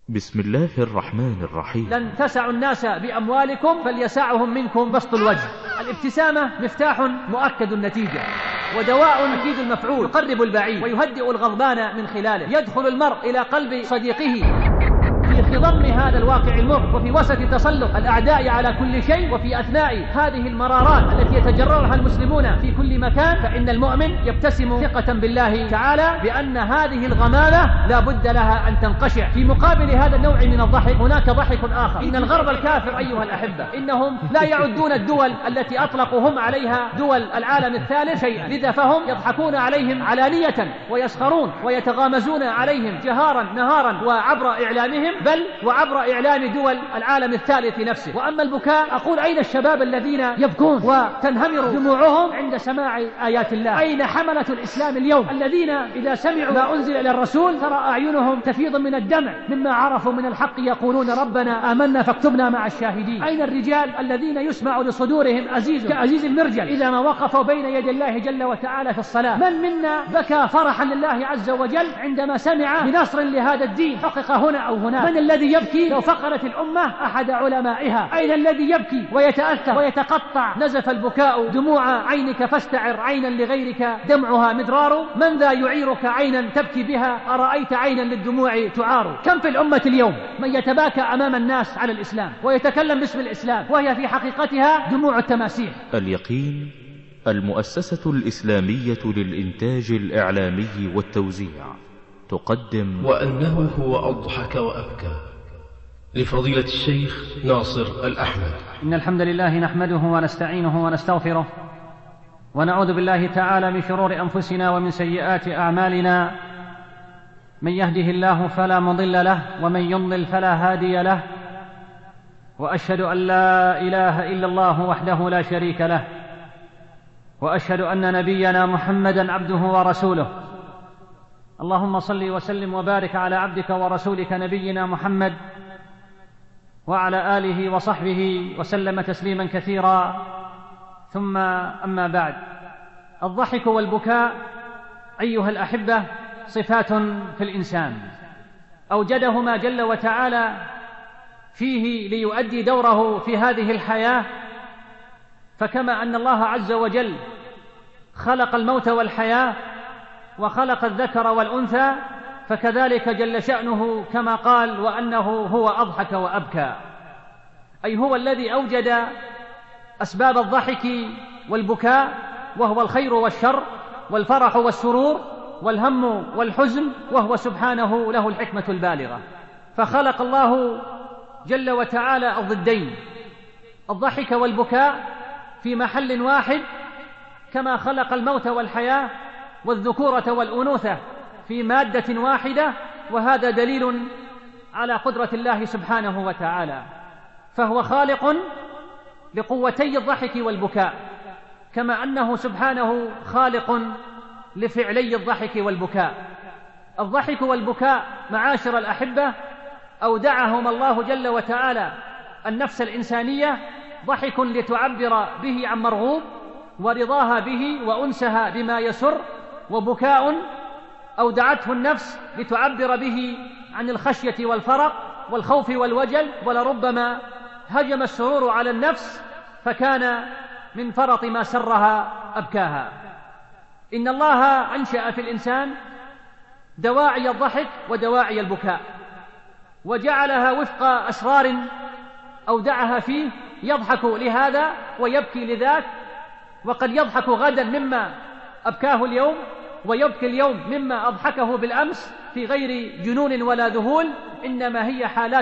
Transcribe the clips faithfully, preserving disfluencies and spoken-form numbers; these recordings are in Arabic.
بسم الله الرحمن الرحيم. لن تسعوا الناس بأموالكم فليسعهم منكم بسط الوجه. الابتسامة مفتاح مؤكد النتيجة ودواء أكيد المفعول، يقرب البعيد ويهدئ الغضبان من خلاله. يدخل المرء إلى قلب صديقه في خضم هذا الواقع المر، وفي وسط تسلط الأعداء على كل شيء، وفي أثناء هذه المرارات التي يتجرعها المسلمون في كل مكان، فإن المؤمن يبتسم ثقة بالله تعالى بأن هذه الغمامة لا بد لها أن تنقشع. في مقابل هذا النوع من الضحك هناك ضحك آخر. إن الغرب الكافر أيها الأحبة إنهم لا يعدون الدول التي أطلقوا هم عليها دول العالم الثالث شيئا، لذا فهم يضحكون عليهم علانية ويسخرون ويتغامزون عليهم جهارا نهارا وعبر إعلامهم، بل وعبر إعلام دول العالم الثالث نفسه. وأما البكاء، أقول أين الشباب الذين يبكون وتنهمر دموعهم عند سماع آيات الله؟ أين حملة الإسلام اليوم الذين إذا سمعوا ما أنزل إلى الرسول ترى أعينهم تفيض من الدمع مما عرفوا من الحق، يقولون ربنا آمنا فاكتبنا مع الشاهدين؟ أين الرجال الذين يسمع لصدورهم أزيز كأزيز المرجل إذا ما وقفوا بين يدي الله جل وتعالى في الصلاة؟ من منا بكى فرحا لله عز وجل عندما سمع بنصر لهذا الدين حقق هنا أو هنا؟ من الذي يبكي لو فقرت الأمة أحد علمائها؟ أين الذي يبكي ويتأثر ويتقطع؟ نزف البكاء دموع عينك فاستعر عينا لغيرك دمعها مدرار. من ذا يعيرك عينا تبكي بها؟ أرأيت عينا للدموع تعار؟ كم في الأمة اليوم من يتباكى أمام الناس على الإسلام ويتكلم باسم الإسلام وهي في حقيقتها دموع التماسيح. اليقين المؤسسة الإسلامية للإنتاج الإعلامي والتوزيع تقدم وأنه هو أضحك وأبكى لفضيلة الشيخ ناصر الأحمد. إن الحمد لله نحمده ونستعينه ونستغفره ونعوذ بالله تعالى من شرور أنفسنا ومن سيئات أعمالنا. من يهده الله فلا مضل له ومن يضلل فلا هادي له، وأشهد أن لا إله إلا الله وحده لا شريك له، وأشهد أن نبينا محمدا عبده ورسوله. اللهم صل وسلم وبارك على عبدك ورسولك نبينا محمد وعلى آله وصحبه وسلم تسليما كثيرا. ثم أما بعد، الضحك والبكاء أيها الأحبة صفات في الإنسان أوجدهما جل وتعالى فيه ليؤدي دوره في هذه الحياة. فكما أن الله عز وجل خلق الموت والحياة وخلق الذكر والأنثى، فكذلك جل شأنه كما قال وأنه هو أضحك وأبكى، أي هو الذي أوجد أسباب الضحك والبكاء، وهو الخير والشر والفرح والسرور والهم والحزن، وهو سبحانه له الحكمة البالغة. فخلق الله جل وتعالى الضدين الضحك والبكاء في محل واحد، كما خلق الموت والحياة والذكورة والأنوثة في مادة واحدة، وهذا دليل على قدرة الله سبحانه وتعالى. فهو خالق لقوتي الضحك والبكاء، كما أنه سبحانه خالق لفعلي الضحك والبكاء. الضحك والبكاء معاشر الأحبة أودعهما الله جل وتعالى النفس الإنسانية، ضحك لتعبر به عن مرغوب ورضاها به وأنسها بما يسر، وبكاء أودعته النفس لتعبر به عن الخشية والفرق والخوف والوجل، ولربما هجم السرور على النفس فكان من فرط ما سرها أبكاها. إن الله أنشأ في الإنسان دواعي الضحك ودواعي البكاء، وجعلها وفق أسرار أودعها فيه، يضحك لهذا ويبكي لذاك، وقد يضحك غدا مما أبكاه اليوم، ويبكي اليوم مما أضحكه بالأمس، في غير جنون ولا ذهول، إنما هي حالات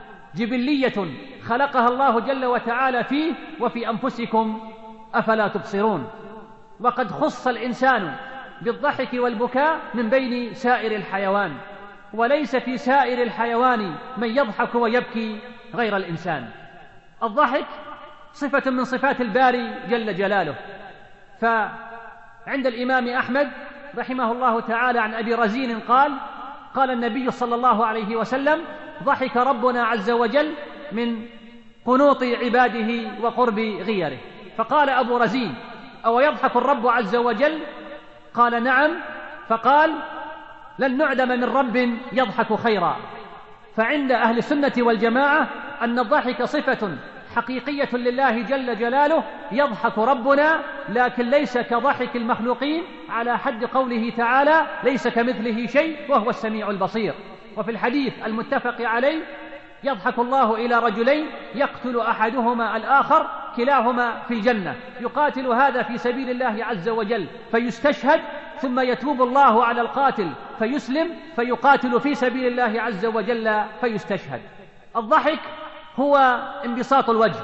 جبلية خلقها الله جل وتعالى فيه وفي أنفسكم أفلا تبصرون. وقد خص الإنسان بالضحك والبكاء من بين سائر الحيوان، وليس في سائر الحيوان من يضحك ويبكي غير الإنسان. الضحك صفة من صفات الباري جل جلاله. فعند الإمام أحمد رحمه الله تعالى عن أبي رزين قال قال النبي صلى الله عليه وسلم: ضحك ربنا عز وجل من قنوط عباده وقرب غيره. فقال أبو رزين: أو يضحك الرب عز وجل؟ قال: نعم. فقال: لن نعدم من رب يضحك خيرا. فعند أهل السنة والجماعة أن الضحك صفة حقيقية لله جل جلاله، يضحك ربنا، لكن ليس كضحك المخلوقين، على حد قوله تعالى: ليس كمثله شيء وهو السميع البصير. وفي الحديث المتفق عليه: يضحك الله إلى رجلين يقتل أحدهما الآخر كلاهما في الجنة، يقاتل هذا في سبيل الله عز وجل فيستشهد، ثم يتوب الله على القاتل فيسلم فيقاتل في سبيل الله عز وجل فيستشهد. الضحك هو انبساط الوجه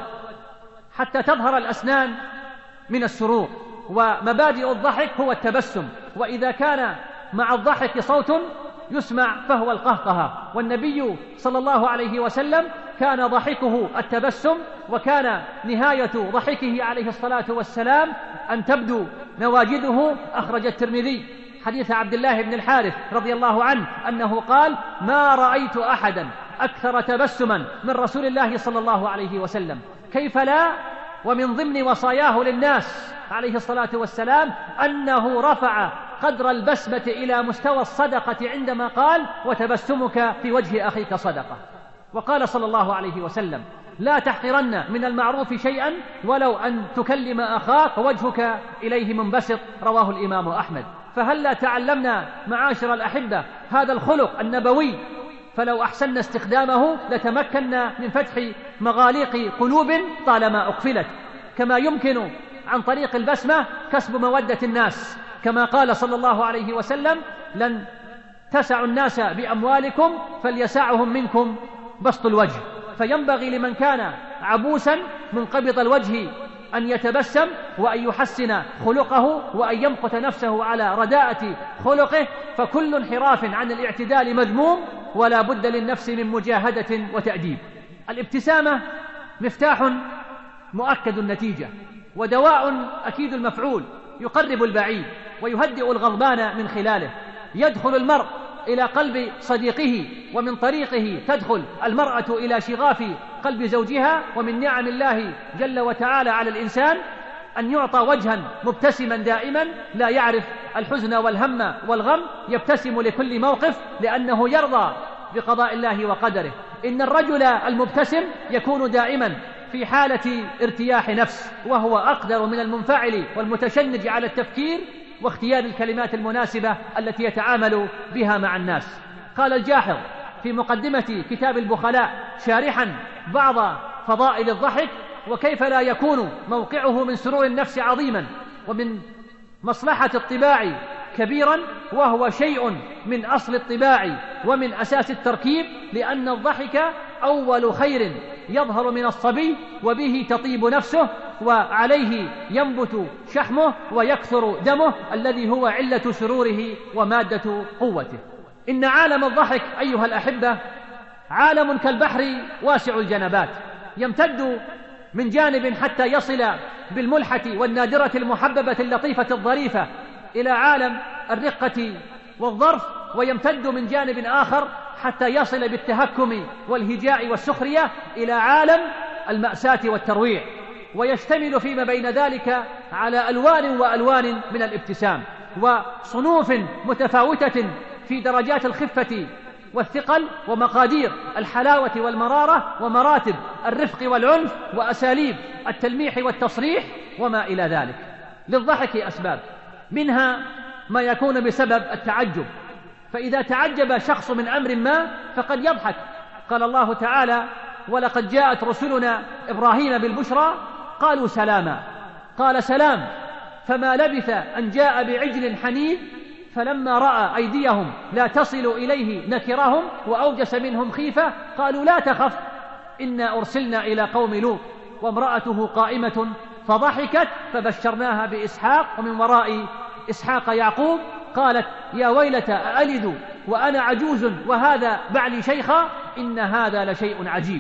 حتى تظهر الأسنان من السرور، ومبادئ الضحك هو التبسم، وإذا كان مع الضحك صوت يسمع فهو القهقهة. والنبي صلى الله عليه وسلم كان ضحكه التبسم، وكان نهاية ضحكه عليه الصلاة والسلام أن تبدو نواجذه. أخرج الترمذي حديث عبد الله بن الحارث رضي الله عنه أنه قال: ما رأيت أحدا أكثر تبسما من رسول الله صلى الله عليه وسلم. كيف لا؟ ومن ضمن وصاياه للناس عليه الصلاة والسلام أنه رفع قدر البسمة إلى مستوى الصدقة عندما قال: وتبسمك في وجه أخيك صدقة. وقال صلى الله عليه وسلم: لا تحقرن من المعروف شيئا ولو أن تكلم أخاك وجهك إليه منبسط. رواه الإمام أحمد. فهل لا تعلمنا معاشر الأحبة هذا الخلق النبوي؟ فلو أحسننا استخدامه لتمكنا من فتح مغاليق قلوب طالما أقفلت، كما يمكن عن طريق البسمة كسب مودة الناس، كما قال صلى الله عليه وسلم: لن تسعوا الناس بأموالكم فليسعهم منكم بسط الوجه. فينبغي لمن كان عبوسا منقبض الوجه أن يتبسم، وأن يحسن خلقه، وأن يمقت نفسه على رداءة خلقه، فكل انحراف عن الاعتدال مذموم، ولا بد للنفس من مجاهدة وتأديب. الابتسامة مفتاح مؤكد النتيجة، ودواء أكيد المفعول، يقرب البعيد ويهدئ الغضبان من خلاله. يدخل المرء إلى قلب صديقه، ومن طريقه تدخل المرأة إلى شغاف قلب زوجها. ومن نعم الله جل وتعالى على الإنسان أن يعطى وجها مبتسما دائما، لا يعرف الحزن والهم والغم، يبتسم لكل موقف لأنه يرضى بقضاء الله وقدره. إن الرجل المبتسم يكون دائما في حالة ارتياح نفس، وهو أقدر من المنفعل والمتشنج على التفكير واختيار الكلمات المناسبة التي يتعامل بها مع الناس. قال الجاحظ في مقدمة كتاب البخلاء شارحا بعض فضائل الضحك: وكيف لا يكون موقعه من سرور النفس عظيما، ومن مصلحة الطباع كبيرا، وهو شيء من أصل الطباع ومن أساس التركيب، لأن الضحك أول خير يظهر من الصبي، وبه تطيب نفسه، وعليه ينبت شحمه ويكثر دمه، الذي هو علة سروره ومادة قوته. إن عالم الضحك أيها الأحبة عالم كالبحر واسع الجنبات، يمتد من جانب حتى يصل بالملحة والنادرة المحببة اللطيفة الظريفة إلى عالم الرقة والظرف، ويمتد من جانب آخر حتى يصل بالتهكم والهجاء والسخرية إلى عالم المأساة والترويع، ويشتمل فيما بين ذلك على ألوان وألوان من الابتسام، وصنوف متفاوتة في درجات الخفة والثقل، ومقادير الحلاوة والمرارة، ومراتب الرفق والعنف، وأساليب التلميح والتصريح، وما إلى ذلك. للضحك أسباب، منها ما يكون بسبب التعجب، فإذا تعجب شخص من أمر ما فقد يضحك. قال الله تعالى: ولقد جاءت رسلنا إبراهيم بالبشرى قالوا سلاما، قال سلام، فما لبث أن جاء بعجل حنيذ، فلما رأى أيديهم لا تصل إليه نكرهم وأوجس منهم خيفة، قالوا لا تخف إنا أرسلنا إلى قوم لوط وامرأته قائمة فضحكت فبشرناها بإسحاق ومن وراء إسحاق يعقوب، قالت يا ويلتى أألد وأنا عجوز وهذا بعلي شيخا إن هذا لشيء عجيب.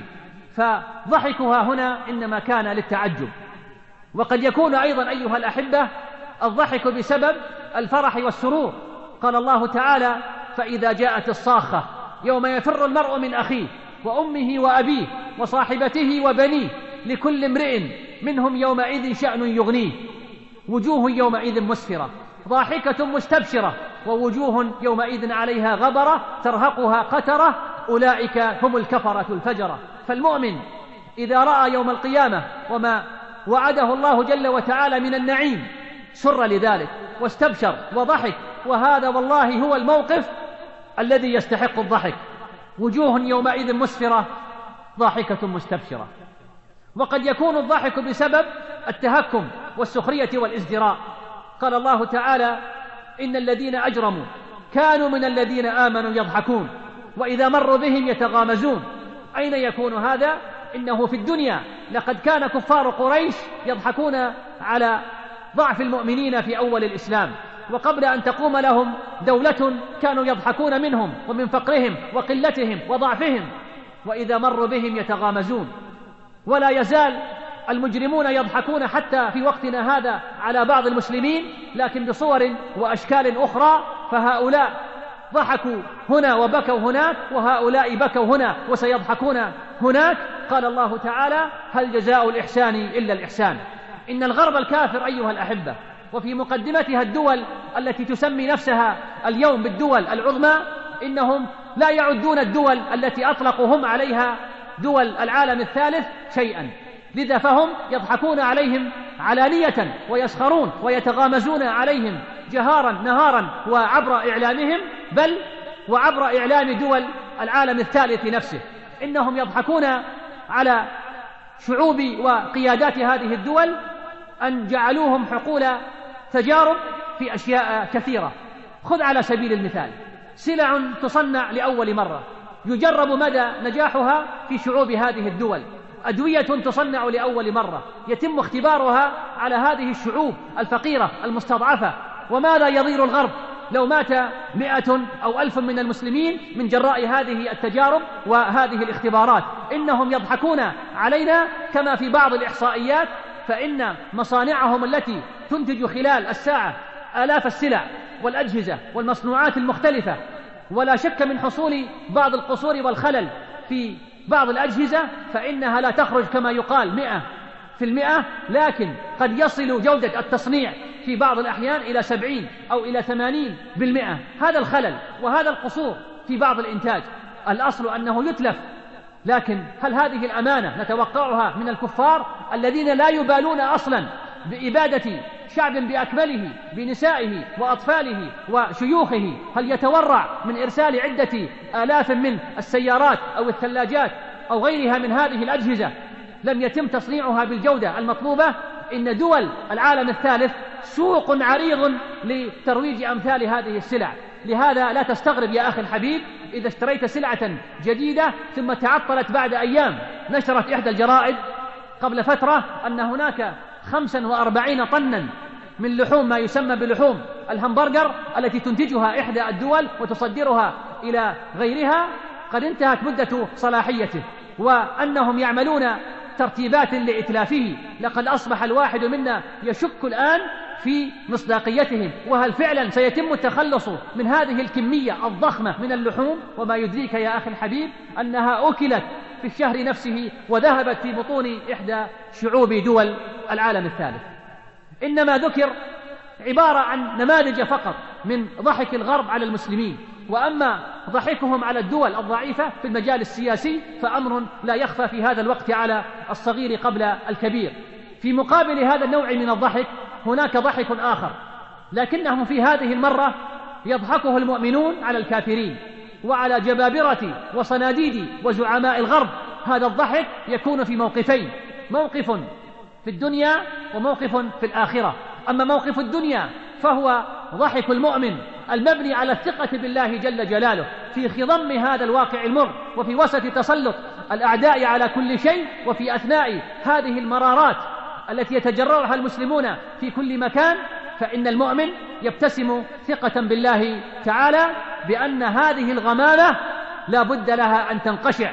فضحكها هنا إنما كان للتعجب. وقد يكون أيضا أيها الأحبة الضحك بسبب الفرح والسرور. قال الله تعالى: فإذا جاءت الصاخة يوم يفر المرء من أخيه وأمه وأبيه وصاحبته وبنيه لكل امرئ منهم يومئذ شأن يغنيه، وجوه يومئذ مسفرة ضاحكة مستبشرة ووجوه يومئذ عليها غبرة ترهقها قترة أولئك هم الكفرة الفجرة. فالمؤمن إذا رأى يوم القيامة وما وعده الله جل وتعالى من النعيم سر لذلك واستبشر وضحك، وهذا والله هو الموقف الذي يستحق الضحك. وجوه يومئذ مسفرة ضاحكة مستبشرة. وقد يكون الضحك بسبب التهكم والسخرية والازدراء. قال الله تعالى: إن الذين أجرموا كانوا من الذين آمنوا يضحكون وإذا مروا بهم يتغامزون. أين يكون هذا؟ إنه في الدنيا. لقد كان كفار قريش يضحكون على ضعف المؤمنين في أول الإسلام، وقبل أن تقوم لهم دولة كانوا يضحكون منهم ومن فقرهم وقلتهم وضعفهم، وإذا مروا بهم يتغامزون. ولا يزال المجرمون يضحكون حتى في وقتنا هذا على بعض المسلمين، لكن بصور وأشكال أخرى. فهؤلاء ضحكوا هنا وبكوا هناك، وهؤلاء بكوا هنا وسيضحكون هناك. قال الله تعالى: هل جزاء الإحسان إلا الإحسان. إن الغرب الكافر أيها الأحبة، وفي مقدمتها الدول التي تسمي نفسها اليوم بالدول العظمى، إنهم لا يعدون الدول التي أطلقوا هم عليها دول العالم الثالث شيئا، لذا فهم يضحكون عليهم علانية ويسخرون ويتغامزون عليهم جهارا نهارا وعبر إعلامهم، بل وعبر إعلام دول العالم الثالث نفسه. إنهم يضحكون على شعوب وقيادات هذه الدول أن جعلوهم حقول تجارب في أشياء كثيرة. خذ على سبيل المثال سلع تصنع لأول مرة يجرب مدى نجاحها في شعوب هذه الدول، أدوية تصنع لأول مرة يتم اختبارها على هذه الشعوب الفقيرة المستضعفة. وماذا يضير الغرب لو مات مئة أو ألف من المسلمين من جراء هذه التجارب وهذه الاختبارات؟ إنهم يضحكون علينا. كما في بعض الإحصائيات فإن مصانعهم التي تنتج خلال الساعة آلاف السلع والأجهزة والمصنوعات المختلفة، ولا شك من حصول بعض القصور والخلل في بعض الأجهزة فإنها لا تخرج كما يقال مئة في المئة، لكن قد يصل جودة التصنيع في بعض الأحيان إلى سبعين أو إلى ثمانين بالمئة. هذا الخلل وهذا القصور في بعض الإنتاج الأصل أنه يتلف. لكن هل هذه الأمانة نتوقعها من الكفار الذين لا يبالون أصلا بإبادة شعب بأكمله بنسائه وأطفاله وشيوخه؟ هل يتورع من إرسال عدة آلاف من السيارات أو الثلاجات أو غيرها من هذه الأجهزة لم يتم تصنيعها بالجودة المطلوبة؟ إن دول العالم الثالث سوق عريض لترويج أمثال هذه السلع. لهذا لا تستغرب يا أخي الحبيب إذا اشتريت سلعة جديدة ثم تعطلت بعد أيام. نشرت إحدى الجرائد قبل فترة أن هناك خمسا وأربعين طنا من لحوم ما يسمى بلحوم الهمبرجر التي تنتجها إحدى الدول وتصدرها إلى غيرها قد انتهت مدة صلاحيته، وأنهم يعملون ترتيبات لإتلافه. لقد أصبح الواحد منا يشك الآن في مصداقيتهم، وهل فعلا سيتم التخلص من هذه الكمية الضخمة من اللحوم؟ وما يدريك يا أخي الحبيب أنها أكلت في الشهر نفسه وذهبت في بطون إحدى شعوب دول العالم الثالث. إنما ذكر عبارة عن نماذج فقط من ضحك الغرب على المسلمين، وأما ضحكهم على الدول الضعيفة في المجال السياسي فأمر لا يخفى في هذا الوقت على الصغير قبل الكبير. في مقابل هذا النوع من الضحك هناك ضحك آخر، لكنه في هذه المرة يضحكه المؤمنون على الكافرين وعلى جبابرة وصناديد وزعماء الغرب. هذا الضحك يكون في موقفين: موقف في الدنيا وموقف في الآخرة. أما موقف الدنيا فهو ضحك المؤمن المبني على الثقة بالله جل جلاله في خضم هذا الواقع المر، وفي وسط تسلط الأعداء على كل شيء، وفي أثناء هذه المرارات التي يتجرعها المسلمون في كل مكان، فإن المؤمن يبتسم ثقة بالله تعالى بأن هذه الغمامة لا بد لها أن تنقشع،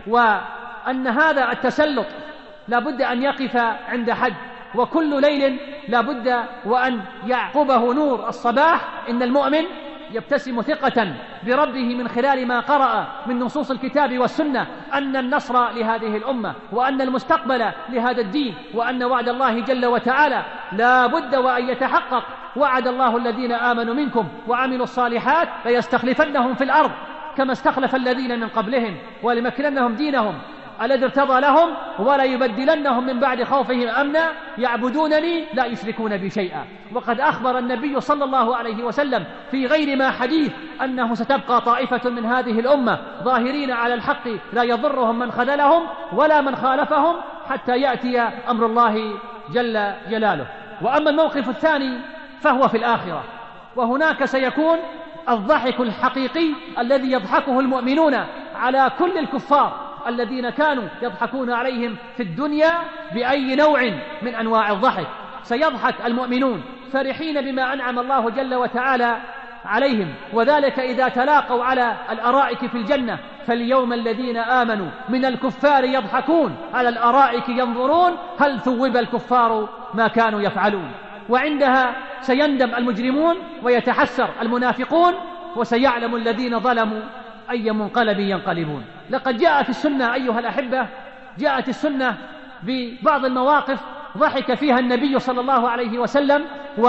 وأن هذا التسلط لا بد أن يقف عند حد، وكل ليل لا بد وأن يعقبه نور الصباح. إن المؤمن يبتسم ثقة بربه من خلال ما قرأ من نصوص الكتاب والسنة أن النصر لهذه الأمة، وأن المستقبل لهذا الدين، وأن وعد الله جل وتعالى لا بد وأن يتحقق. وعد الله الذين آمنوا منكم وعملوا الصالحات ليستخلفنهم في الأرض كما استخلف الذين من قبلهم ولمكننهم دينهم الذي ارتضى لهم ولا يبدلنهم من بعد خوفهم أمنا يعبدونني لا يشركون بي شيئا. وقد أخبر النبي صلى الله عليه وسلم في غير ما حديث أنه ستبقى طائفة من هذه الأمة ظاهرين على الحق لا يضرهم من خذلهم ولا من خالفهم حتى يأتي أمر الله جل جلاله. وأما الموقف الثاني فهو في الآخرة، وهناك سيكون الضحك الحقيقي الذي يضحكه المؤمنون على كل الكفار الذين كانوا يضحكون عليهم في الدنيا بأي نوع من أنواع الضحك. سيضحك المؤمنون فرحين بما أنعم الله جل وتعالى عليهم، وذلك إذا تلاقوا على الأرائك في الجنة. فاليوم الذين آمنوا من الكفار يضحكون على الأرائك ينظرون هل ثوب الكفار ما كانوا يفعلون. وعندها سيندم المجرمون ويتحسر المنافقون، وسيعلم الذين ظلموا أي منقلب ينقلبون. لقد جاء في السنة أيها الأحبة، جاءت السنة ببعض المواقف ضحك فيها النبي صلى الله عليه وسلم،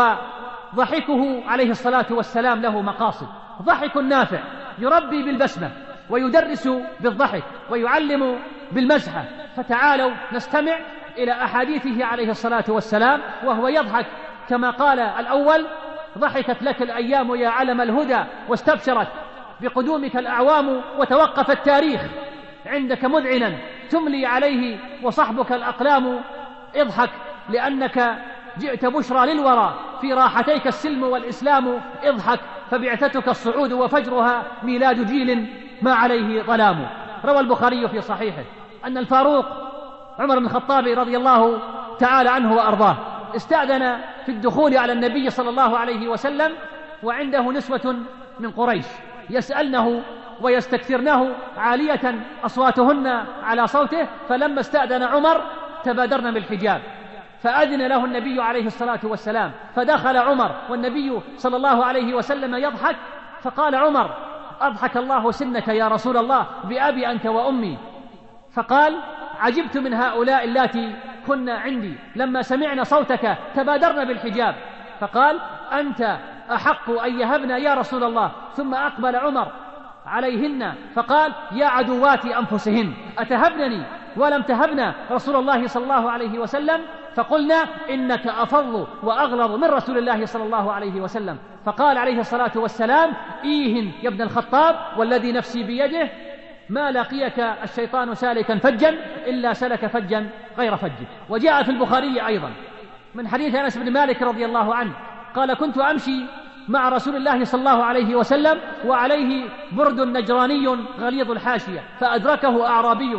وضحكه عليه الصلاة والسلام له مقاصد. ضحك نافع يربي بالبسمة ويدرس بالضحك ويعلم بالمزحة. فتعالوا نستمع إلى أحاديثه عليه الصلاة والسلام وهو يضحك كما قال الأول: ضحكت لك الأيام يا علم الهدى واستبشرت بقدومك الأعوام وتوقف التاريخ عندك مذعنا تملي عليه وصحبك الأقلام. اضحك لأنك جئت بشرى للورى في راحتيك السلم والإسلام. اضحك فبعثتك الصعود وفجرها ميلاد جيل ما عليه ظلام. روى البخاري في صحيحه أن الفاروق عمر بن الخطاب رضي الله تعالى عنه وأرضاه استأذن في الدخول على النبي صلى الله عليه وسلم، وعنده نسوة من قريش يسألنه ويستكثرنه عالية أصواتهن على صوته. فلما استأذن عمر تبادرن بالحجاب، فأذن له النبي عليه الصلاة والسلام، فدخل عمر والنبي صلى الله عليه وسلم يضحك. فقال عمر: أضحك الله سنك يا رسول الله بأبي أنت وأمي. فقال: عجبت من هؤلاء اللاتي كنا عندي لما سمعنا صوتك تبادرن بالحجاب. فقال: أنت أحق أن يهبنا يا رسول الله. ثم أقبل عمر عليهن فقال: يا عدوات أنفسهن أتهبنني ولم تهبنا رسول الله صلى الله عليه وسلم؟ فقلنا: إنك أفض وأغلظ من رسول الله صلى الله عليه وسلم. فقال عليه الصلاة والسلام: إيهن يا ابن الخطاب والذي نفسي بيده ما لقيك الشيطان سالكا فجا إلا سلك فجا غير فجه. وجاء في البخاري أيضا من حديث أنس بن مالك رضي الله عنه قال: كنت أمشي مع رسول الله صلى الله عليه وسلم وعليه برد نجراني غليظ الحاشية، فأدركه أعرابي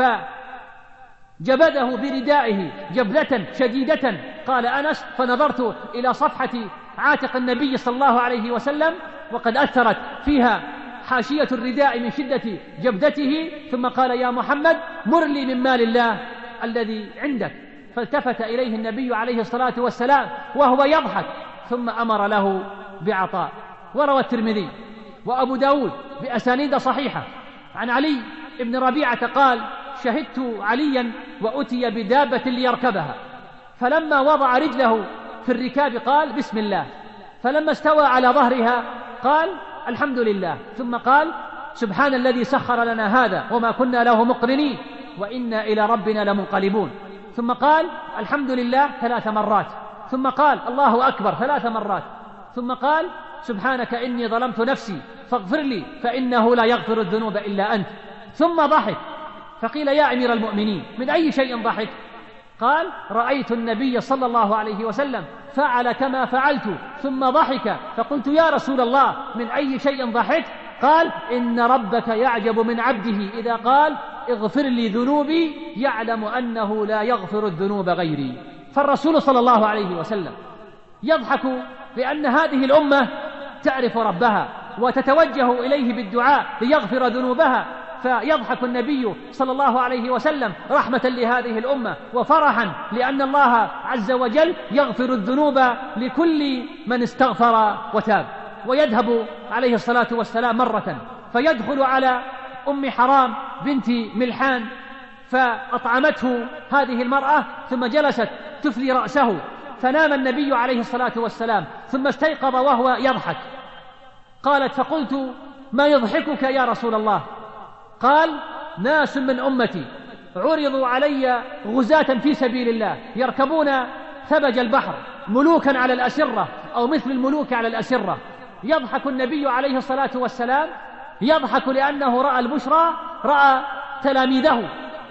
فجبده بردائه جبلة شديدة. قال أنس: فنظرت إلى صفحة عاتق النبي صلى الله عليه وسلم وقد أثرت فيها حاشية الرداء من شدة جبدته، ثم قال: يا محمد مر لي من مال الله الذي عندك. فالتفت إليه النبي عليه الصلاة والسلام وهو يضحك ثم أمر له بعطاء. وروى الترمذي وأبو داود بأسانيد صحيحة عن علي بن ربيعة قال: شهدت عليا وأتي بدابة ليركبها، فلما وضع رجله في الركاب قال: بسم الله. فلما استوى على ظهرها قال: الحمد لله. ثم قال: سبحان الذي سخر لنا هذا وما كنا له مقرنين وإنا إلى ربنا لمنقلبون. ثم قال: الحمد لله ثلاث مرات. ثم قال: الله أكبر ثلاث مرات. ثم قال: سبحانك إني ظلمت نفسي فاغفر لي فإنه لا يغفر الذنوب إلا أنت. ثم ضحك. فقيل: يا أمير المؤمنين من أي شيء ضحك؟ قال: رأيت النبي صلى الله عليه وسلم فعل كما فعلت ثم ضحك، فقلت: يا رسول الله من أي شيء ضحك؟ قال: إن ربك يعجب من عبده إذا قال: اغفر لي ذنوبي يعلم أنه لا يغفر الذنوب غيري. فالرسول صلى الله عليه وسلم يضحك لأن هذه الأمة تعرف ربها وتتوجه إليه بالدعاء ليغفر ذنوبها. فيضحك النبي صلى الله عليه وسلم رحمة لهذه الأمة وفرحا لأن الله عز وجل يغفر الذنوب لكل من استغفر وتاب. ويذهب عليه الصلاة والسلام مرة فيدخل على أم حرام بنت ملحان فأطعمته هذه المرأة ثم جلست تفلي رأسه، فنام النبي عليه الصلاة والسلام ثم استيقظ وهو يضحك. قالت: فقلت: ما يضحكك يا رسول الله؟ قال: ناس من أمتي عرضوا علي غزاة في سبيل الله يركبون ثبج البحر ملوكا على الأسرة أو مثل الملوك على الأسرة. يضحك النبي عليه الصلاة والسلام، يضحك لأنه رأى البشرى، رأى تلاميذه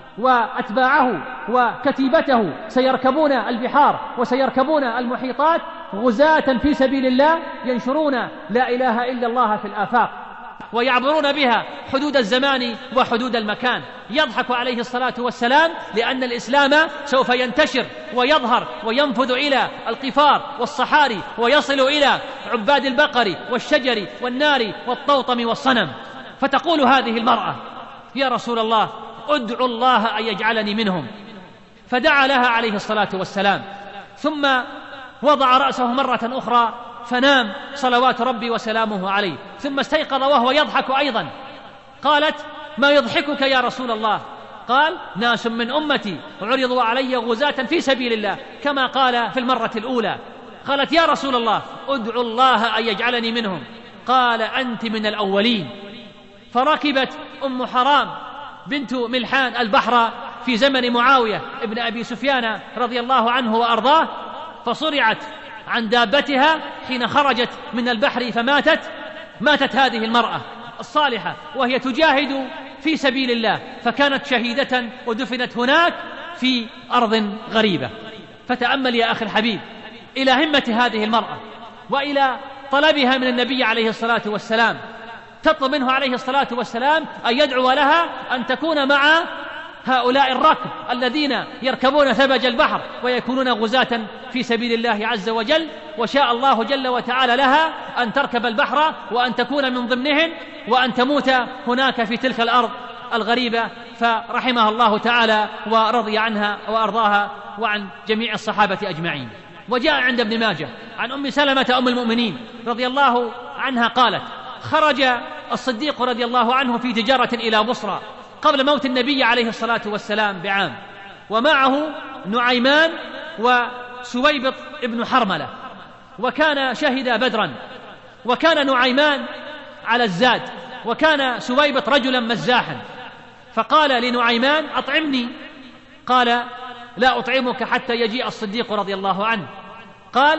وأتباعه وكتيبته سيركبون البحار وسيركبون المحيطات غزاة في سبيل الله ينشرون لا إله إلا الله في الآفاق ويعبرون بها حدود الزمان وحدود المكان. يضحك عليه الصلاة والسلام لأن الإسلام سوف ينتشر ويظهر وينفذ إلى القفار والصحاري ويصل إلى عباد البقر والشجر والنار والطوطم والصنم. فتقول هذه المرأة: يا رسول الله ادعو الله أن يجعلني منهم. فدعا لها عليه الصلاة والسلام، ثم وضع رأسه مرة أخرى فنام صلوات ربي وسلامه عليه، ثم استيقظ وهو يضحك أيضا. قالت: ما يضحكك يا رسول الله؟ قال: ناس من أمتي عرضوا علي غزاة في سبيل الله، كما قال في المرة الأولى. قالت: يا رسول الله ادعو الله أن يجعلني منهم. قال: أنت من الأولين. فركبت أم حرام بنت ملحان البحر في زمن معاوية ابن أبي سفيان رضي الله عنه وأرضاه، فصرعت عن دابتها حين خرجت من البحر فماتت. ماتت هذه المرأة الصالحة وهي تجاهد في سبيل الله، فكانت شهيدة ودفنت هناك في أرض غريبة. فتأمل يا أخي الحبيب إلى همة هذه المرأة وإلى طلبها من النبي عليه الصلاة والسلام. تطلب منه عليه الصلاة والسلام أن يدعو لها أن تكون مع هؤلاء الركب الذين يركبون ثبج البحر ويكونون غزاة في سبيل الله عز وجل. وشاء الله جل وتعالى لها أن تركب البحر وأن تكون من ضمنهم وأن تموت هناك في تلك الأرض الغريبة، فرحمها الله تعالى ورضي عنها وأرضاها وعن جميع الصحابة أجمعين. وجاء عند ابن ماجه عن أم سلمة أم المؤمنين رضي الله عنها قالت: خرج الصديق رضي الله عنه في تجارة إلى بصرى قبل موت النبي عليه الصلاة والسلام بعام، ومعه نعيمان وسويبط ابن حرملة، وكان شهد بدرا. وكان نعيمان على الزاد، وكان سويبط رجلا مزاحا. فقال لنعيمان: أطعمني. قال: لا أطعمك حتى يجيء الصديق رضي الله عنه. قال: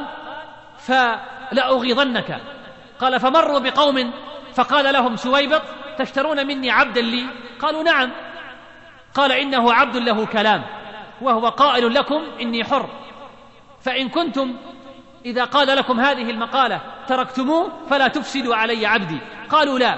فلأغيظنك. قال: فمروا بقوم فقال لهم سويبط: تشترون مني عبدا لي؟ قالوا: نعم. قال: إنه عبد له كلام، وهو قائل لكم إني حر، فإن كنتم إذا قال لكم هذه المقالة تركتموه فلا تفسدوا علي عبدي. قالوا: لا،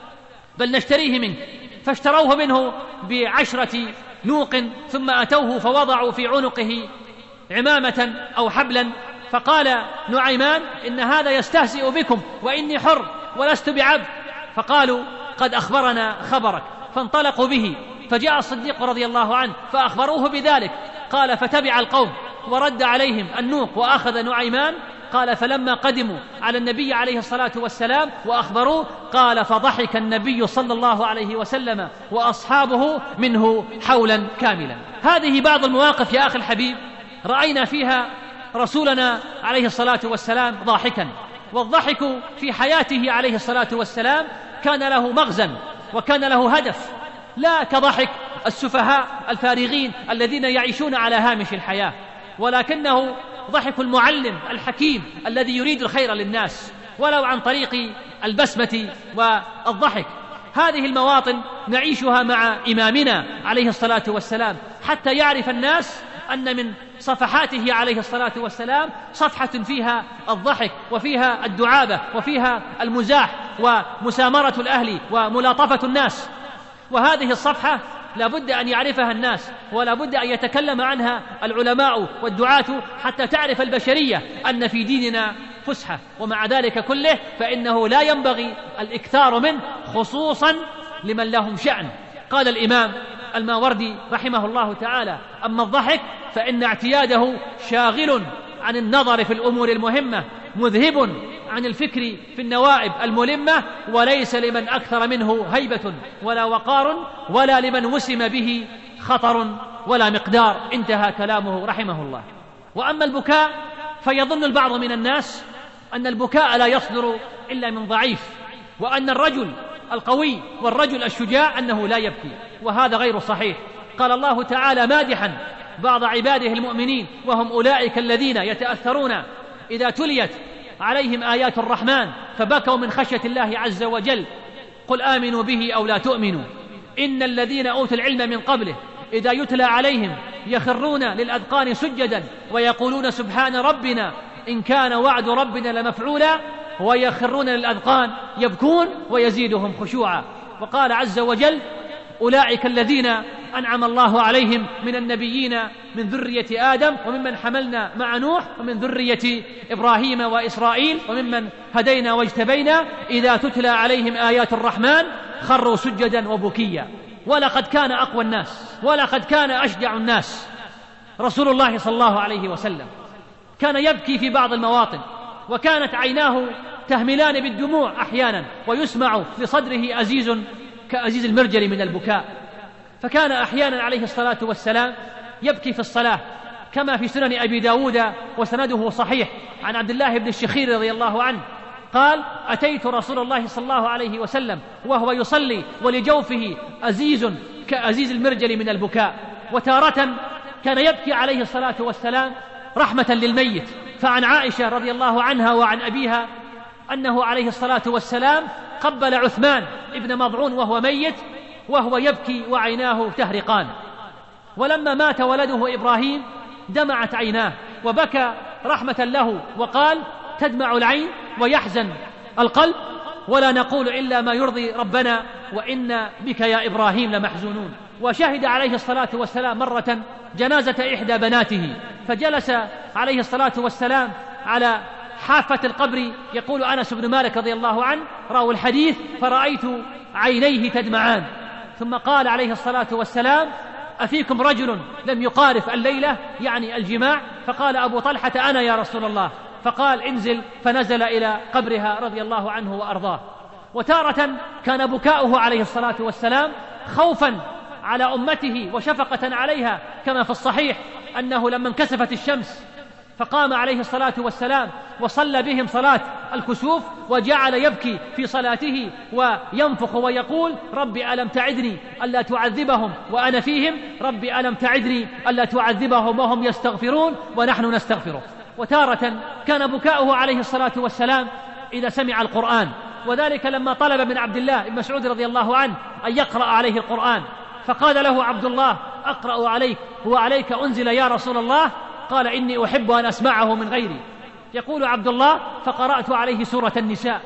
بل نشتريه منك. فاشتروه منه بعشرة نوق، ثم أتوه فوضعوا في عنقه عمامة أو حبلا. فقال نعيمان: إن هذا يستهزئ بكم وإني حر ولست بعبد. فقالوا: قد أخبرنا خبرك. فانطلقوا به، فجاء الصديق رضي الله عنه فأخبروه بذلك. قال: فتبع القوم ورد عليهم النوق وأخذ نعيمان. قال: فلما قدموا على النبي عليه الصلاة والسلام وأخبروه قال: فضحك النبي صلى الله عليه وسلم وأصحابه منه حولا كاملا. هذه بعض المواقف يا أخي الحبيب رأينا فيها رسولنا عليه الصلاة والسلام ضاحكا. والضحك في حياته عليه الصلاة والسلام كان له مغزى وكان له هدف، لا كضحك السفهاء الفارغين الذين يعيشون على هامش الحياة، ولكنه ضحك المعلم الحكيم الذي يريد الخير للناس ولو عن طريق البسمة والضحك. هذه المواطن نعيشها مع إمامنا عليه الصلاة والسلام حتى يعرف الناس أن من صفحاته عليه الصلاة والسلام صفحة فيها الضحك وفيها الدعابة وفيها المزاح ومسامرة الأهل وملاطفة الناس. وهذه الصفحة لا بد أن يعرفها الناس ولا بد أن يتكلم عنها العلماء والدعاة حتى تعرف البشرية أن في ديننا فسحة. ومع ذلك كله فإنه لا ينبغي الإكثار منه خصوصا لمن لهم شأن. قال الإمام الماوردي رحمه الله تعالى: أما الضحك فإن اعتياده شاغل عن النظر في الأمور المهمة، مذهب عن الفكر في النوائب الملمة، وليس لمن أكثر منه هيبة ولا وقار، ولا لمن وسم به خطر ولا مقدار. انتهى كلامه رحمه الله. وأما البكاء فيظن البعض من الناس أن البكاء لا يصدر إلا من ضعيف، وأن الرجل القوي والرجل الشجاع أنه لا يبكي، وهذا غير صحيح. قال الله تعالى مادحا بعض عباده المؤمنين وهم أولئك الذين يتأثرون إذا تليت عليهم آيات الرحمن فبكوا من خشية الله عز وجل. قل آمنوا به أو لا تؤمنوا إن الذين أوتوا العلم من قبله إذا يتلى عليهم يخرون للأذقان سجدا ويقولون سبحان ربنا إن كان وعد ربنا لمفعولا ويخرون للأذقان يبكون ويزيدهم خشوعا. وقال عز وجل أولئك الذين أنعم الله عليهم من النبيين من ذرية آدم وممن حملنا مع نوح ومن ذرية إبراهيم وإسرائيل وممن هدينا واجتبينا إذا تتلى عليهم آيات الرحمن خروا سجدا وبكيا. ولقد كان أقوى الناس ولقد كان أشجع الناس رسول الله صلى الله عليه وسلم، كان يبكي في بعض المواطن وكانت عيناه تهملان بالدموع أحيانا ويسمع لصدره أزيز كأزيز المرجل من البكاء. فكان أحيانا عليه الصلاة والسلام يبكي في الصلاة كما في سنن أبي داود وسنده صحيح عن عبد الله بن الشخير رضي الله عنه قال أتيت رسول الله صلى الله عليه وسلم وهو يصلي ولجوفه أزيز كأزيز المرجل من البكاء. وتارة كان يبكي عليه الصلاة والسلام رحمة للميت، فعن عائشة رضي الله عنها وعن أبيها أنه عليه الصلاة والسلام قبل عثمان ابن مضعون وهو ميت وهو يبكي وعيناه تهرقان. ولما مات ولده إبراهيم دمعت عيناه وبكى رحمة له وقال تدمع العين ويحزن القلب ولا نقول إلا ما يرضي ربنا وإنا بك يا إبراهيم لمحزونون. وشهد عليه الصلاة والسلام مرة جنازة إحدى بناته فجلس عليه الصلاة والسلام على حافة القبر، يقول أنس بن مالك رضي الله عنه راوي الحديث فرأيت عينيه تدمعان، ثم قال عليه الصلاة والسلام أفيكم رجل لم يقارف الليلة يعني الجماع؟ فقال أبو طلحة أنا يا رسول الله، فقال انزل فنزل إلى قبرها رضي الله عنه وأرضاه. وتارة كان بكاؤه عليه الصلاة والسلام خوفا على أمته وشفقة عليها كما في الصحيح أنه لما انكسفت الشمس فقام عليه الصلاة والسلام وصلى بهم صلاة الكسوف وجعل يبكي في صلاته وينفخ ويقول رب ألم تعدني ألا تعذبهم وأنا فيهم، رب ألم تعدني ألا تعذبهم وهم يستغفرون ونحن نستغفره. وتارة كان بكاؤه عليه الصلاة والسلام إذا سمع القرآن، وذلك لما طلب من عبد الله بن مسعود رضي الله عنه أن يقرأ عليه القرآن فقال له عبد الله أقرأ عليك هو عليك أنزل يا رسول الله؟ قال إني أحب أن أسمعه من غيري. يقول عبد الله فقرأت عليه سورة النساء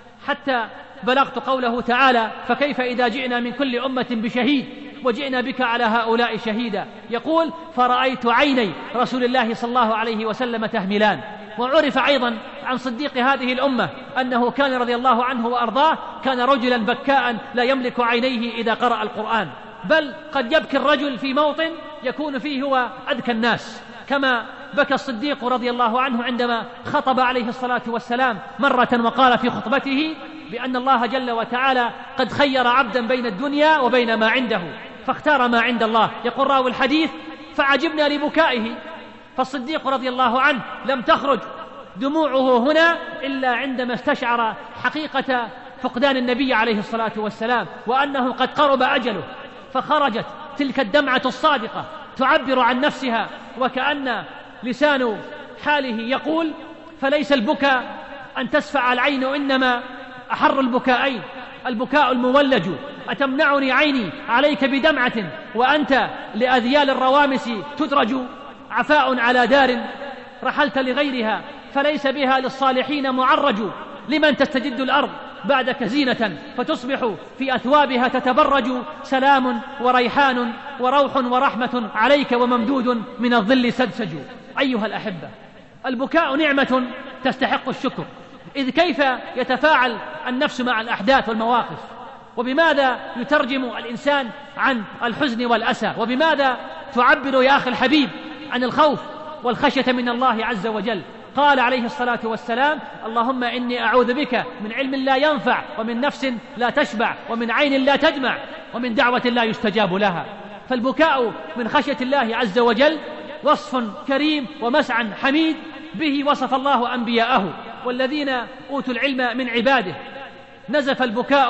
حتى بلغت قوله تعالى فكيف إذا جئنا من كل أمة بشهيد وجئنا بك على هؤلاء شهيدا. يقول فرأيت عيني رسول الله صلى الله عليه وسلم تهملان. وعرف أيضا عن صديق هذه الأمة أنه كان رضي الله عنه وأرضاه كان رجلا بكاء لا يملك عينيه إذا قرأ القرآن، بل قد يبكي الرجل في موطن يكون فيه هو أذكى الناس، كما بكى الصديق رضي الله عنه عندما خطب عليه الصلاة والسلام مرة وقال في خطبته بأن الله جل وتعالى قد خير عبدا بين الدنيا وبين ما عنده فاختار ما عند الله. يقول راوي الحديث فعجبنا لبكائه، فالصديق رضي الله عنه لم تخرج دموعه هنا إلا عندما استشعر حقيقة فقدان النبي عليه الصلاة والسلام وأنه قد قرب أجله، فخرجت تلك الدمعة الصادقة تعبر عن نفسها وكأن لسان حاله يقول فليس البكاء أن تسفع العين إنما أحر البكائين البكاء المولج أتمنعني عيني عليك بدمعة وأنت لأذيال الروامس تدرج عفاء على دار رحلت لغيرها فليس بها للصالحين معرج لمن تستجد الأرض بعدك زينة فتصبح في أثوابها تتبرج سلام وريحان وروح ورحمة عليك وممدود من الظل سدسج. أيها الأحبة البكاء نعمة تستحق الشكر، إذ كيف يتفاعل النفس مع الأحداث والمواقف، وبماذا يترجم الإنسان عن الحزن والأسى، وبماذا تعبر يا أخي الحبيب عن الخوف والخشية من الله عز وجل. قال عليه الصلاة والسلام اللهم إني أعوذ بك من علم لا ينفع ومن نفس لا تشبع ومن عين لا تدمع ومن دعوة لا يستجاب لها. فالبكاء من خشية الله عز وجل وصف كريم ومسعى حميد به وصف الله أنبياءه والذين أوتوا العلم من عباده. نزف البكاء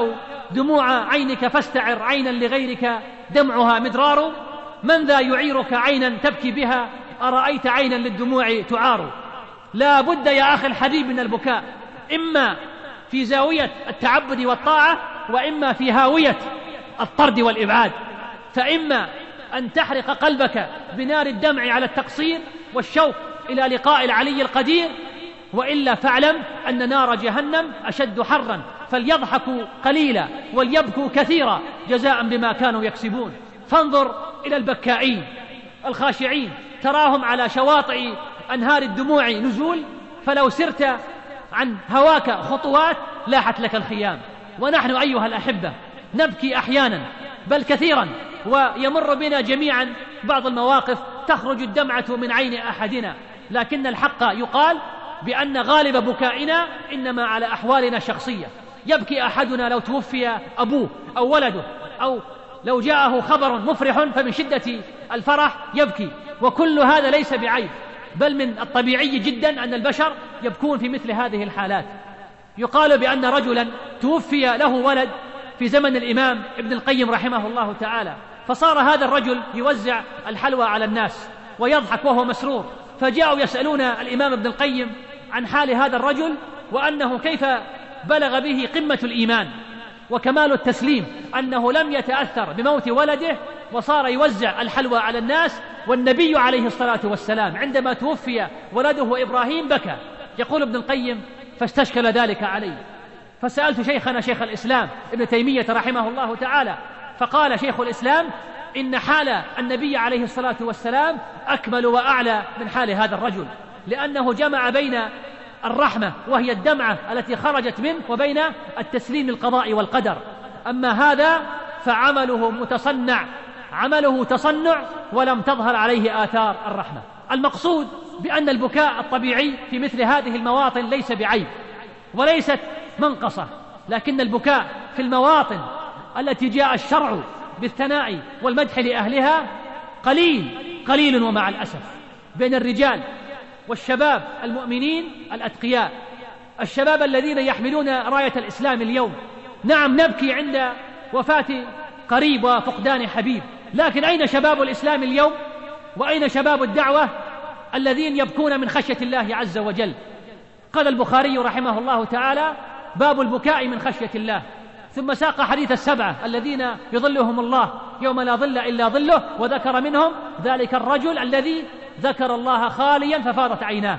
دموع عينك فاستعر عينا لغيرك دمعها مدرار، من ذا يعيرك عينا تبكي بها أرأيت عينا للدموع تعار. لا بد يا أخي الحبيب من البكاء، إما في زاوية التعبد والطاعة، وإما في هاوية الطرد والإبعاد. فإما أن تحرق قلبك بنار الدمع على التقصير والشوق إلى لقاء العلي القدير، وإلا فاعلم أن نار جهنم أشد حرا، فليضحكوا قليلا وليبكوا كثيرا جزاء بما كانوا يكسبون. فانظر إلى البكائين الخاشعين، تراهم على شواطئ أنهار الدموع نزول، فلو سرت عن هواك خطوات لاحت لك الخيام. ونحن أيها الأحبة نبكي أحيانا بل كثيرا، ويمر بنا جميعا بعض المواقف تخرج الدمعة من عين أحدنا، لكن الحق يقال بأن غالب بكائنا إنما على أحوالنا الشخصية. يبكي أحدنا لو توفي أبوه أو ولده، أو لو جاءه خبر مفرح فمن شدة الفرح يبكي، وكل هذا ليس بعيب، بل من الطبيعي جدا أن البشر يبكون في مثل هذه الحالات. يقال بأن رجلا توفي له ولد في زمن الإمام ابن القيم رحمه الله تعالى، فصار هذا الرجل يوزع الحلوى على الناس ويضحك وهو مسرور، فجاءوا يسألون الإمام ابن القيم عن حال هذا الرجل، وأنه كيف بلغ به قمة الإيمان وكمال التسليم أنه لم يتأثر بموت ولده وصار يوزع الحلوى على الناس. والنبي عليه الصلاة والسلام عندما توفي ولده إبراهيم بكى. يقول ابن القيم فاستشكل ذلك علي، فسألت شيخنا شيخ الإسلام ابن تيمية رحمه الله تعالى، فقال شيخ الإسلام إن حال النبي عليه الصلاة والسلام أكمل وأعلى من حال هذا الرجل، لأنه جمع بين الرحمة وهي الدمعة التي خرجت منه وبين التسليم للقضاء والقدر. أما هذا فعمله متصنع، عمله تصنع ولم تظهر عليه آثار الرحمة. المقصود بأن البكاء الطبيعي في مثل هذه المواطن ليس بعيب وليست منقصة، لكن البكاء في المواطن التي جاء الشرع بالثناء والمدح لأهلها قليل قليل ومع الأسف بين الرجال والشباب المؤمنين الأتقياء، الشباب الذين يحملون راية الإسلام اليوم. نعم نبكي عند وفاة قريب وفقدان حبيب، لكن أين شباب الإسلام اليوم؟ وأين شباب الدعوة الذين يبكون من خشية الله عز وجل؟ قال البخاري رحمه الله تعالى باب البكاء من خشية الله، ثم ساق حديث السبعة الذين يظلهم الله يوم لا ظل إلا ظله، وذكر منهم ذلك الرجل الذي ذكر الله خاليا ففاضت عيناه.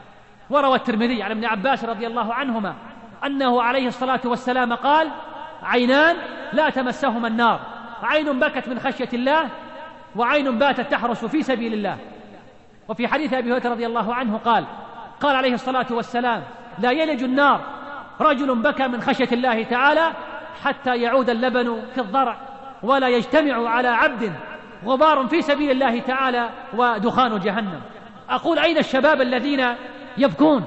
وروى الترمذي عن ابن عباس رضي الله عنهما أنه عليه الصلاة والسلام قال عينان لا تمسهما النار، عين بكت من خشية الله وعين باتت تحرس في سبيل الله. وفي حديث أبي هريرة رضي الله عنه قال قال عليه الصلاة والسلام لا يلج النار رجل بكى من خشية الله تعالى حتى يعود اللبن في الضرع، ولا يجتمع على عبد غبار في سبيل الله تعالى ودخان جهنم. أقول أين الشباب الذين يبكون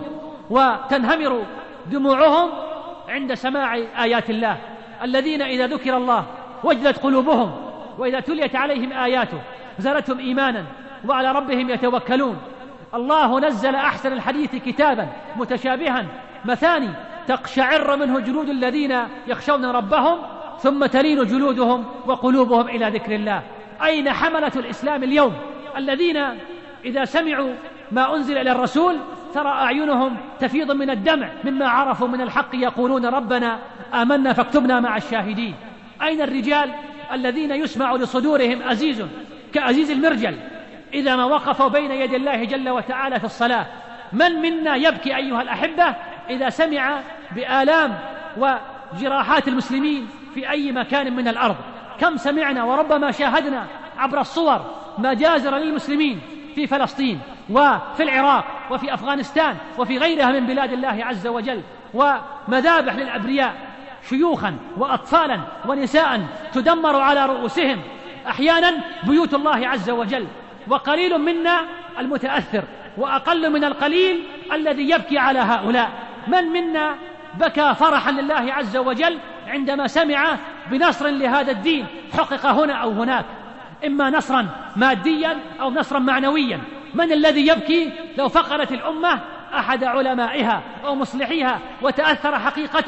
وتنهمر دموعهم عند سماع آيات الله، الذين إذا ذكر الله وجلت قلوبهم، وإذا تليت عليهم آياته زادتهم إيمانا وعلى ربهم يتوكلون. الله نزل أحسن الحديث كتابا متشابها مثاني تقشعر منه جلود الذين يخشون ربهم ثم تلين جلودهم وقلوبهم إلى ذكر الله. أين حملة الإسلام اليوم الذين إذا سمعوا ما أنزل إلى الرسول ترى أعينهم تفيض من الدمع مما عرفوا من الحق، يقولون ربنا آمنا فاكتبنا مع الشاهدين؟ أين الرجال الذين يسمع لصدورهم أزيز كأزيز المرجل إذا ما وقفوا بين يدي الله جل وتعالى في الصلاة؟ من منا يبكي أيها الأحبة إذا سمع بآلام وجراحات المسلمين في أي مكان من الأرض؟ كم سمعنا وربما شاهدنا عبر الصور مجازر للمسلمين في فلسطين وفي العراق وفي أفغانستان وفي غيرها من بلاد الله عز وجل، ومذابح للأبرياء شيوخا وأطفالا ونساء تدمر على رؤوسهم أحيانا بيوت الله عز وجل. وقليل منا المتأثر وأقل من القليل الذي يبكي على هؤلاء. من منا بكى فرحا لله عز وجل عندما سمع بنصر لهذا الدين حقق هنا أو هناك، إما نصرا ماديا أو نصرا معنويا؟ من الذي يبكي لو فقدت الأمة أحد علمائها أو مصلحيها وتأثر حقيقة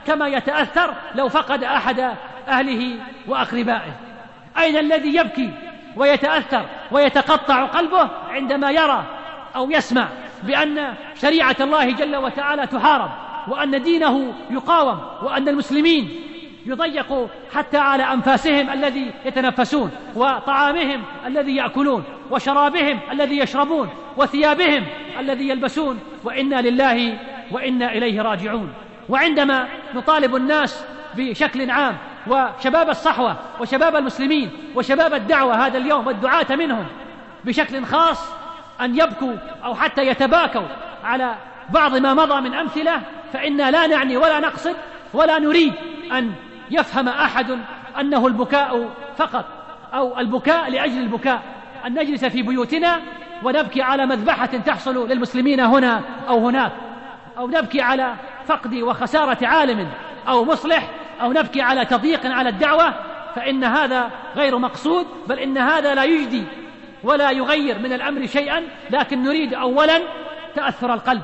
كما يتأثر لو فقد أحد أهله وأقربائه. أين الذي يبكي ويتأثر ويتقطع قلبه عندما يرى أو يسمع بأن شريعة الله جل وتعالى تحارب، وأن دينه يقاوم، وأن المسلمين يضيق حتى على أنفاسهم الذي يتنفسون، وطعامهم الذي يأكلون، وشرابهم الذي يشربون، وثيابهم الذي يلبسون، وإنا لله وإنا إليه راجعون. وعندما نطالب الناس بشكل عام، وشباب الصحوة وشباب المسلمين وشباب الدعوة هذا اليوم والدعاة منهم بشكل خاص أن يبكوا أو حتى يتباكوا على بعض ما مضى من أمثلة، فإنا لا نعني ولا نقصد ولا نريد أن يفهم أحد أنه البكاء فقط، أو البكاء لأجل البكاء، أن نجلس في بيوتنا ونبكي على مذبحة تحصل للمسلمين هنا أو هناك، أو نبكي على فقد وخسارة عالم أو مصلح، أو نبكي على تضييق على الدعوة، فإن هذا غير مقصود، بل إن هذا لا يجدي ولا يغير من الأمر شيئا، لكن نريد أولا تأثر القلب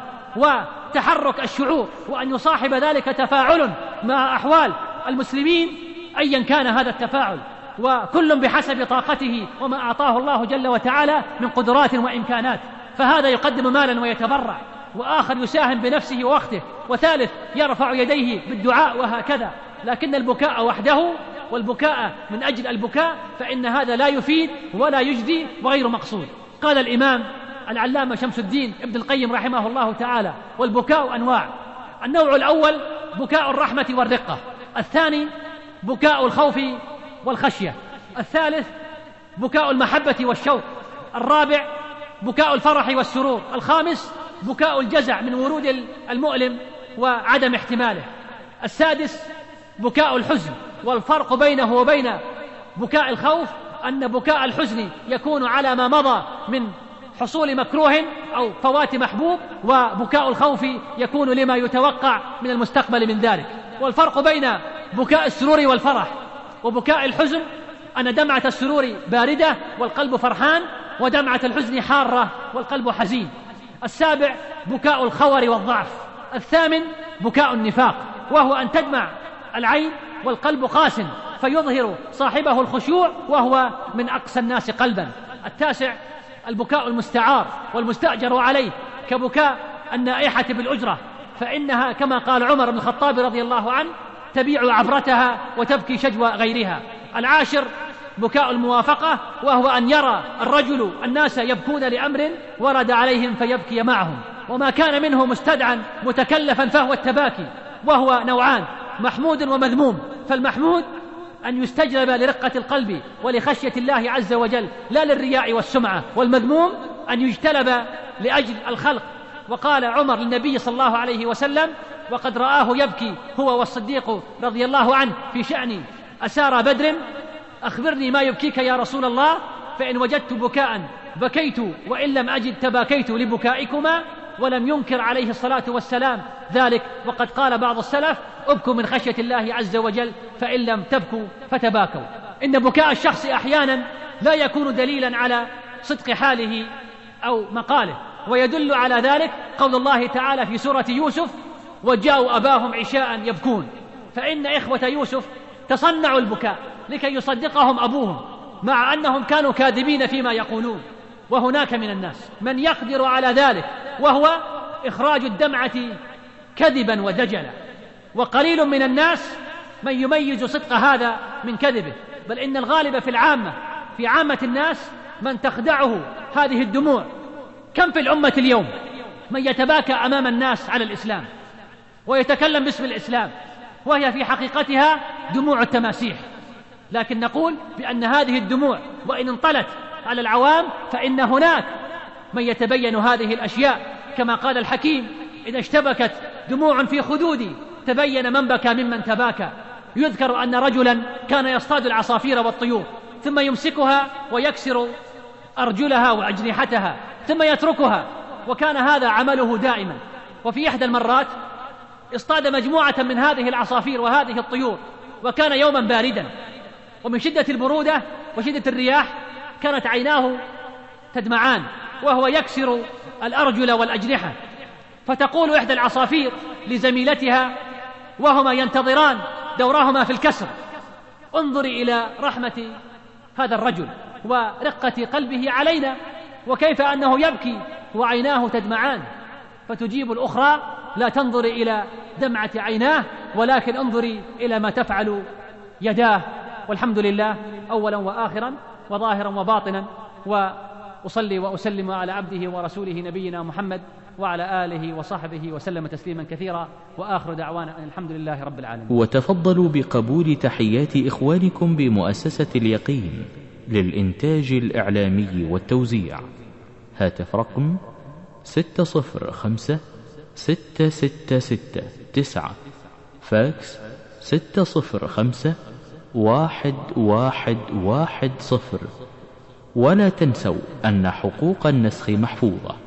وتحرك الشعور، وأن يصاحب ذلك تفاعل مع أحوال المسلمين أيا كان هذا التفاعل، وكل بحسب طاقته وما أعطاه الله جل وتعالى من قدرات وإمكانات. فهذا يقدم مالا ويتبرع، وآخر يساهم بنفسه ووقته، وثالث يرفع يديه بالدعاء، وهكذا. لكن البكاء وحده والبكاء من أجل البكاء فإن هذا لا يفيد ولا يجدي وغير مقصود. قال الإمام العلامة شمس الدين ابن القيم رحمه الله تعالى: والبكاء أنواع. النوع الأول بكاء الرحمة والرقة، الثاني بكاء الخوف والخشية، الثالث بكاء المحبة والشوق، الرابع بكاء الفرح والسرور، الخامس بكاء الجزع من ورود المؤلم وعدم احتماله، السادس بكاء الحزن. والفرق بينه وبين بكاء الخوف أن بكاء الحزن يكون على ما مضى من حصول مكروه أو فوات محبوب، وبكاء الخوف يكون لما يتوقع من المستقبل من ذلك. والفرق بين بكاء السرور والفرح وبكاء الحزن أن دمعة السرور باردة والقلب فرحان، ودمعة الحزن حارة والقلب حزين. السابع بكاء الخور والضعف. الثامن بكاء النفاق، وهو أن تدمع العين والقلب قاس فيظهر صاحبه الخشوع وهو من أقسى الناس قلبا. التاسع البكاء المستعار والمستأجر عليه، كبكاء النائحة بالأجرة، فإنها كما قال عمر بن الخطاب رضي الله عنه: تبيع عبرتها وتبكي شجوى غيرها. العاشر بكاء الموافقة، وهو أن يرى الرجل الناس يبكون لأمر ورد عليهم فيبكي معهم، وما كان منه مستدعا متكلفا فهو التباكي، وهو نوعان: محمود ومذموم. فالمحمود أن يستجلب لرقة القلب ولخشية الله عز وجل لا للرياء والسمعة، والمذموم أن يجتلب لأجل الخلق. وقال عمر للنبي صلى الله عليه وسلم وقد رآه يبكي هو والصديق رضي الله عنه في شأن أسارى بدر: أخبرني ما يبكيك يا رسول الله، فإن وجدت بكاء بكيت، وإن لم أجد تباكيت لبكائكما. ولم ينكر عليه الصلاة والسلام ذلك، وقد قال بعض السلف: ابكوا من خشية الله عز وجل، فإن لم تبكوا فتباكوا. إن بكاء الشخص أحيانا لا يكون دليلا على صدق حاله أو مقاله، ويدل على ذلك قول الله تعالى في سورة يوسف: وجاءوا أباهم عشاء يبكون. فإن إخوة يوسف تصنعوا البكاء لكي يصدقهم أبوهم، مع أنهم كانوا كاذبين فيما يقولون. وهناك من الناس من يقدر على ذلك، وهو إخراج الدمعة كذبا ودجلا، وقليل من الناس من يميز صدق هذا من كذبه، بل إن الغالب في العامة في عامة الناس من تخدعه هذه الدموع. كم في الأمة اليوم من يتباكى أمام الناس على الإسلام ويتكلم باسم الإسلام، وهي في حقيقتها دموع التماسيح. لكن نقول بأن هذه الدموع وإن انطلت على العوام فإن هناك من يتبين هذه الأشياء، كما قال الحكيم: إذا اشتبكت دموع في خدودي تبين من بكى ممن تباكى. يذكر أن رجلا كان يصطاد العصافير والطيور، ثم يمسكها ويكسر أرجلها وأجنحتها ثم يتركها، وكان هذا عمله دائما. وفي إحدى المرات اصطاد مجموعة من هذه العصافير وهذه الطيور، وكان يوما باردا، ومن شدة البرودة وشدة الرياح كانت عيناه تدمعان وهو يكسر الأرجل والأجنحة. فتقول إحدى العصافير لزميلتها: وهما ينتظران دورهما في الكسر. انظري إلى رحمة هذا الرجل ورقة قلبه علينا، وكيف أنه يبكي وعيناه تدمعان، فتجيب الأخرى: لا تنظري إلى دمعة عيناه ولكن انظري إلى ما تفعل يداه. والحمد لله أولا وآخرا وظاهرا وباطنا، وأصلي وأسلم على عبده ورسوله نبينا محمد وعلى آله وصحبه وسلم تسليما كثيرا، وآخر دعوانا أن الحمد لله رب العالمين. وتفضلوا بقبول تحيات إخوانكم بمؤسسة اليقين للإنتاج الإعلامي والتوزيع. هاتف رقم ستة صفر خمسة ستة ستة ستة تسعة، فاكس ستة صفر خمسة واحد واحد واحد صفر. ولا تنسوا أن حقوق النسخ محفوظة.